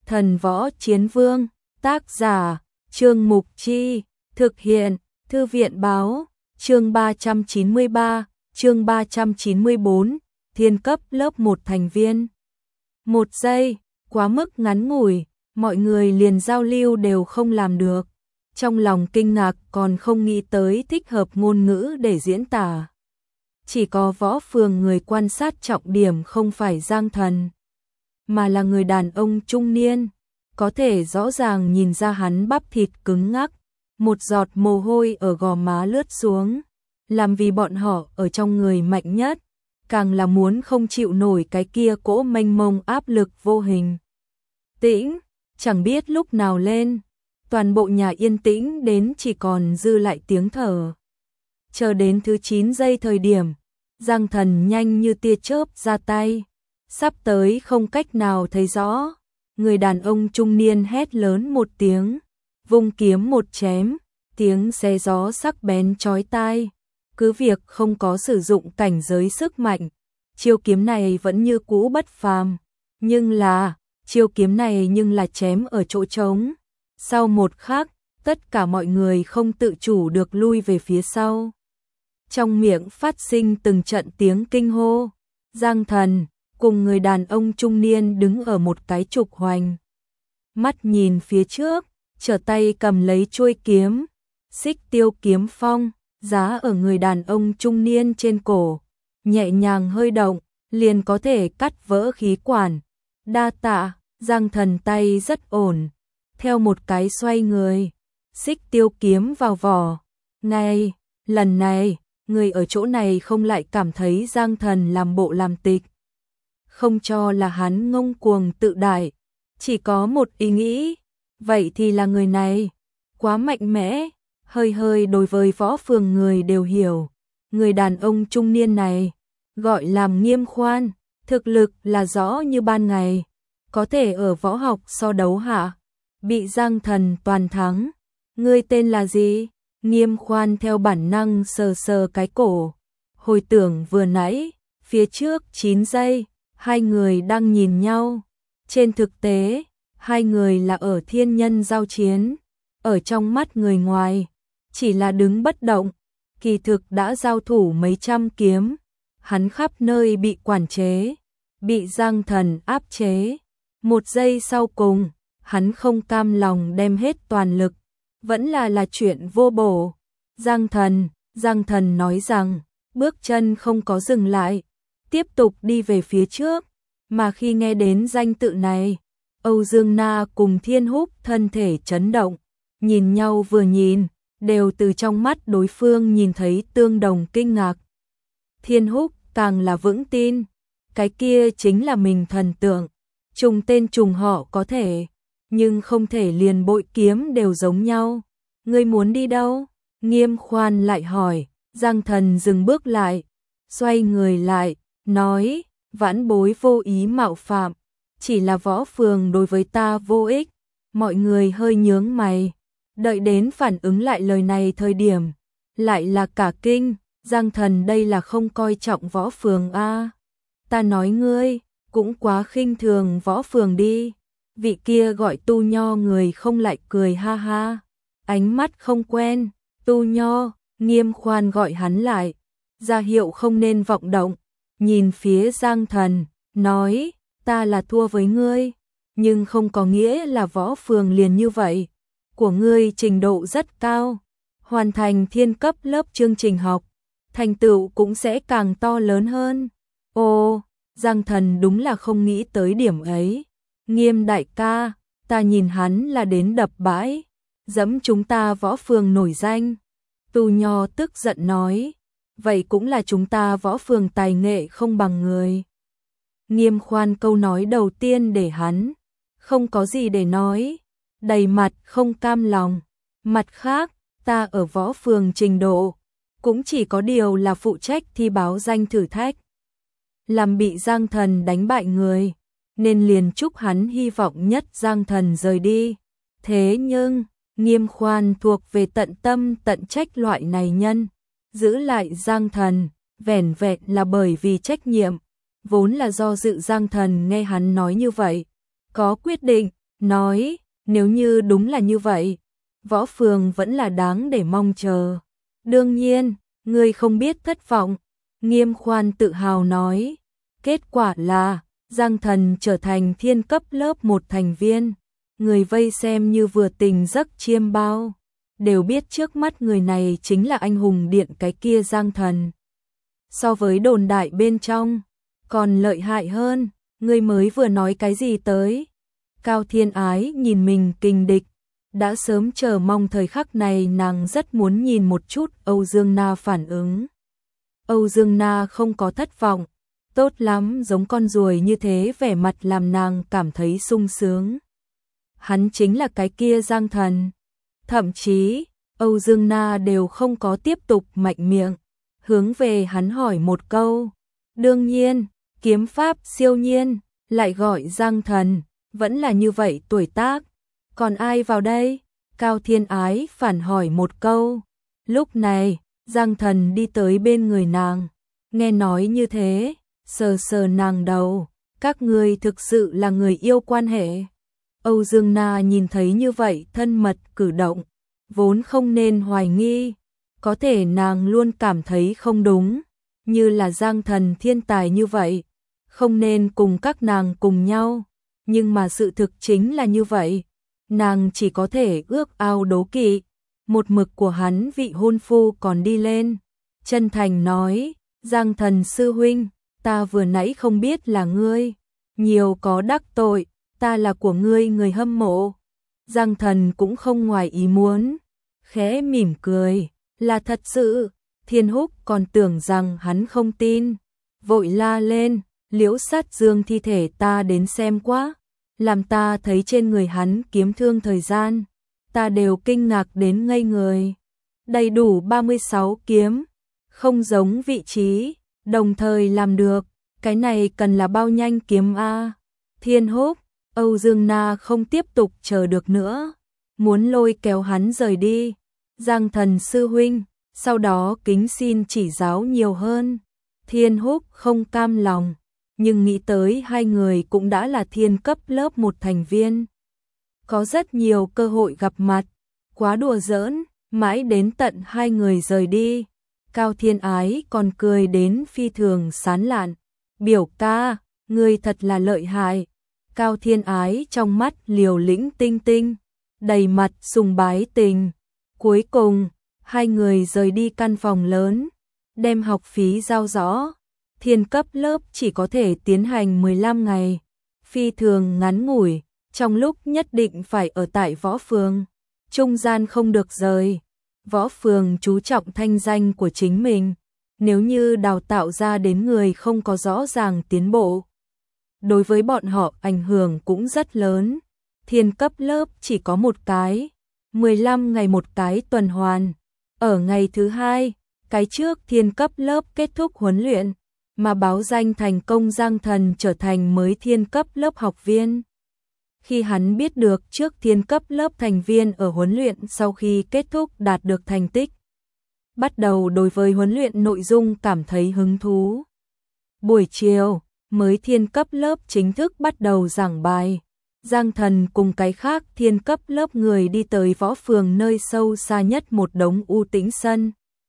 Thần Võ Chiến Vương, tác giả, Trương Mục Chi, thực hiện, Thư viện Báo, chương 393, chương 394, thiên cấp lớp 1 thành viên. 1 giây, quá mức ngắn ngủi, mọi người liền giao lưu đều không làm được. Trong lòng kinh ngạc còn không nghĩ tới thích hợp ngôn ngữ để diễn tả. Chỉ có Võ Phường người quan sát trọng điểm không phải Giang Thần, mà là người đàn ông trung niên, có thể rõ ràng nhìn ra hắn bắp thịt cứng ngắc, một giọt mồ hôi ở gò má lướt xuống, làm vì bọn họ ở trong người mạnh nhất, càng là muốn không chịu nổi cái kia cỗ mênh mông áp lực vô hình. Tĩnh, chẳng biết lúc nào lên, toàn bộ nhà yên tĩnh đến chỉ còn dư lại tiếng thở. Chờ đến thứ 9 giây thời điểm, Giang Thần nhanh như tia chớp ra tay, sắp tới không cách nào thấy rõ. Người đàn ông trung niên hét lớn một tiếng, vung kiếm một chém, tiếng xé gió sắc bén chói tai. Cứ việc không có sử dụng cảnh giới sức mạnh, chiêu kiếm này vẫn như cũ bất phàm, nhưng là, chiêu kiếm này nhưng là chém ở chỗ trống. Sau một khắc, tất cả mọi người không tự chủ được lui về phía sau. Trong miệng phát sinh từng trận tiếng kinh hô. Giang Thần cùng người đàn ông trung niên đứng ở một cái trục hoành. Mắt nhìn phía trước, trở tay cầm lấy chuôi kiếm, Xích Tiêu kiếm phong, giá ở người đàn ông trung niên trên cổ, nhẹ nhàng hơi động, liền có thể cắt vỡ khí quản. Đa tạ, Giang Thần tay rất ổn, theo một cái xoay người, Xích Tiêu kiếm vào vỏ. Ngay, lần này, người ở chỗ này không lại cảm thấy Giang Thần làm bộ làm tịch, không cho là hắn ngông cuồng tự đại, chỉ có một ý nghĩ, vậy thì là người này quá mạnh mẽ. Hơi đối với Võ Phường người đều hiểu, người đàn ông trung niên này gọi làm Nghiêm Khoan, thực lực là rõ như ban ngày, có thể ở võ học so đấu hạ bị Giang Thần toàn thắng. Ngươi tên là gì? Nghiêm Khoan theo bản năng sờ sờ cái cổ, hồi tưởng vừa nãy, phía trước 9 giây, hai người đang nhìn nhau. Trên thực tế, hai người là ở thiên nhân giao chiến, ở trong mắt người ngoài, chỉ là đứng bất động, kỳ thực đã giao thủ mấy trăm kiếm, hắn khắp nơi bị quản chế, bị Giang Thần áp chế. 1 giây sau cùng, hắn không cam lòng đem hết toàn lực, vẫn là chuyện vô bổ. Giang Thần nói rằng, bước chân không có dừng lại, tiếp tục đi về phía trước, mà khi nghe đến danh tự này, Âu Dương Na cùng Thiên Húc thân thể chấn động, nhìn nhau vừa nhìn, đều từ trong mắt đối phương nhìn thấy tương đồng kinh ngạc. Thiên Húc càng là vững tin, cái kia chính là mình thần tượng, trùng tên trùng họ có thể, nhưng không thể liền bội kiếm đều giống nhau. Ngươi muốn đi đâu? Nghiêm Khoan lại hỏi. Giang Thần dừng bước lại, xoay người lại, nói, vãn bối vô ý mạo phạm, chỉ là Võ Phường đối với ta vô ích. Mọi người hơi nhướng mày, đợi đến phản ứng lại lời này thời điểm, lại là cả kinh. Giang Thần đây là không coi trọng Võ Phường a? Ta nói ngươi cũng quá khinh thường Võ Phường đi. Vị kia gọi Tu Nho người không lại cười ha ha, ánh mắt không quen. Tu Nho, Nghiêm Khoan gọi hắn lại, ra hiệu không nên vọng động, nhìn phía Giang Thần, nói, ta là thua với ngươi, nhưng không có nghĩa là Võ Phường liền như vậy, của ngươi trình độ rất cao, hoàn thành thiên cấp lớp chương trình học, thành tựu cũng sẽ càng to lớn hơn. Ồ, Giang Thần đúng là không nghĩ tới điểm ấy. Nghiêm đại ca, ta nhìn hắn là đến đập bãi, dẫm chúng ta Võ Phường nổi danh. Tu Nho tức giận nói, vậy cũng là chúng ta Võ Phường tài nghệ không bằng người. Nghiêm Khoan câu nói đầu tiên để hắn không có gì để nói, đầy mặt không cam lòng. Mặt khác, ta ở Võ Phường trình độ cũng chỉ có điều là phụ trách thi báo danh thử thách, làm bị Giang Thần đánh bại người, nên liền chúc hắn hy vọng nhất Giang Thần rời đi. Thế nhưng, Nghiêm Khoan thuộc về tận tâm tận trách loại này nhân, giữ lại Giang Thần, vẻn vẹn là bởi vì trách nhiệm, vốn là do dự Giang Thần nghe hắn nói như vậy, có quyết định, nói, nếu như đúng là như vậy, Võ Phường vẫn là đáng để mong chờ. Đương nhiên, ngươi không biết thất vọng, Nghiêm Khoan tự hào nói. Kết quả là, Giang Thần trở thành thiên cấp lớp 1 thành viên. Người vây xem như vừa tỉnh giấc chiêm bao, đều biết trước mắt người này chính là anh hùng điện cái kia Giang Thần. So với đồn đại bên trong, còn lợi hại hơn, ngươi mới vừa nói cái gì tới? Cao Thiên Ái nhìn mình kình địch, đã sớm chờ mong thời khắc này, nàng rất muốn nhìn một chút Âu Dương Na phản ứng. Âu Dương Na không có thất vọng, tốt lắm, giống con ruồi như thế, vẻ mặt làm nàng cảm thấy sung sướng. Hắn chính là cái kia Giang Thần. Thậm chí, Âu Dương Na đều không có tiếp tục mạnh miệng, hướng về hắn hỏi một câu. Đương nhiên, kiếm pháp siêu nhiên, lại gọi Giang Thần, vẫn là như vậy tuổi tác. Còn ai vào đây? Cao Thiên Ái phản hỏi một câu. Lúc này, Giang Thần đi tới bên người nàng, nghe nói như thế, sờ sờ nàng đầu, các ngươi thực sự là người yêu quan hệ. Âu Dương Na nhìn thấy như vậy thân mật cử động, vốn không nên hoài nghi, có thể nàng luôn cảm thấy không đúng, như là Giang Thần thiên tài như vậy, không nên cùng các nàng cùng nhau, nhưng mà sự thực chính là như vậy, nàng chỉ có thể ước ao đố kỵ. Một mực của hắn vị hôn phu còn đi lên, chân thành nói, Giang Thần sư huynh, ta vừa nãy không biết là ngươi, nhiều có đắc tội, ta là của ngươi người hâm mộ. Giang Thần cũng không ngoài ý muốn, khẽ mỉm cười, là thật sự. Thiên Húc còn tưởng rằng hắn không tin, vội la lên, Liễu Sát Dương thi thể ta đến xem quá, làm ta thấy trên người hắn kiếm thương thời gian, ta đều kinh ngạc đến ngây người. Đầy đủ 36 kiếm, không giống vị trí, đồng thời làm được, cái này cần là bao nhanh kiếm a. Thiên Húc, Âu Dương Na không tiếp tục chờ được nữa, muốn lôi kéo hắn rời đi. Giang Thần sư huynh, sau đó kính xin chỉ giáo nhiều hơn. Thiên Húc không cam lòng, nhưng nghĩ tới hai người cũng đã là thiên cấp lớp 1 thành viên, có rất nhiều cơ hội gặp mặt, quá đùa giỡn, mãi đến tận hai người rời đi, Cao Thiên Ái còn cười đến phi thường sán lạn. Biểu ca, ngươi thật là lợi hại. Cao Thiên Ái trong mắt liều lĩnh tinh tinh, đầy mặt sùng bái tình. Cuối cùng, hai người rời đi căn phòng lớn, đem học phí giao rõ. Thiên cấp lớp chỉ có thể tiến hành 15 ngày, phi thường ngắn ngủi, trong lúc nhất định phải ở tại Võ Phường, trung gian không được rời. Võ Phường chú trọng thanh danh của chính mình, nếu như đào tạo ra đến người không có rõ ràng tiến bộ, đối với bọn họ ảnh hưởng cũng rất lớn. Thiên cấp lớp chỉ có một cái, 15 ngày một cái tuần hoàn. Ở ngày thứ hai, cái trước thiên cấp lớp kết thúc huấn luyện, mà báo danh thành công Giang Thần trở thành mới thiên cấp lớp học viên. Khi hắn biết được trước thiên cấp lớp thành viên ở huấn luyện sau khi kết thúc đạt được thành tích, bắt đầu đối với huấn luyện nội dung cảm thấy hứng thú. Buổi chiều, mới thiên cấp lớp chính thức bắt đầu giảng bài. Giang Thần cùng cái khác thiên cấp lớp người đi tới Võ Phường nơi sâu xa nhất một đống u tĩnh sân.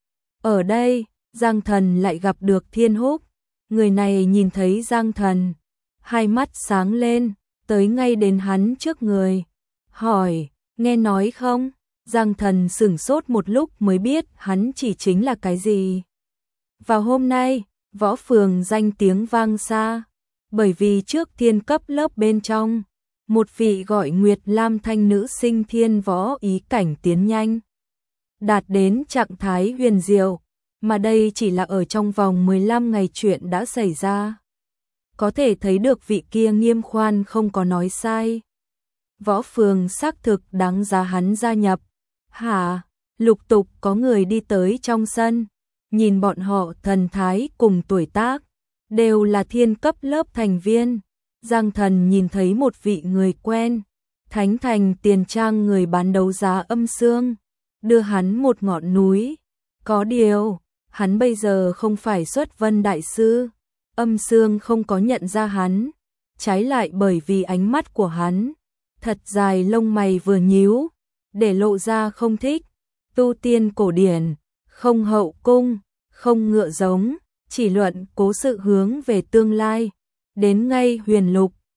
Ở đây, Giang Thần lại gặp được Thiên Húc. Người này nhìn thấy Giang Thần, hai mắt sáng lên, tới ngay đến hắn trước người, hỏi, nghe nói không? Giang Thần sửng sốt một lúc mới biết hắn chỉ chính là cái gì. Vào hôm nay, Võ Phường danh tiếng vang xa, bởi vì trước thiên cấp lớp bên trong, một vị gọi Nguyệt Lam thanh nữ sinh thiên võ ý cảnh tiến nhanh, đạt đến trạng thái huyền diệu, mà đây chỉ là ở trong vòng 15 ngày chuyện đã xảy ra. Có thể thấy được vị kia Nghiêm Khoan không có nói sai. Võ Phường xác thực đáng giá hắn gia nhập. Hả? Lục tục có người đi tới trong sân, nhìn bọn họ thần thái cùng tuổi tác, đều là thiên cấp lớp thành viên. Giang Thần nhìn thấy một vị người quen, Thánh Thành Tiền Trang người bán đấu giá Âm Sương, đưa hắn một ngọn núi. Có điều, hắn bây giờ không phải Xuất Vân Đại Sư, Âm Sương không có nhận ra hắn, trái lại bởi vì ánh mắt của hắn, thật dài lông mày vừa nhíu, để lộ ra không thích. Tu tiên cổ điển, không hậu cung, không ngựa giống, chỉ luận cố sự hướng về tương lai. Đến ngay huyền lục,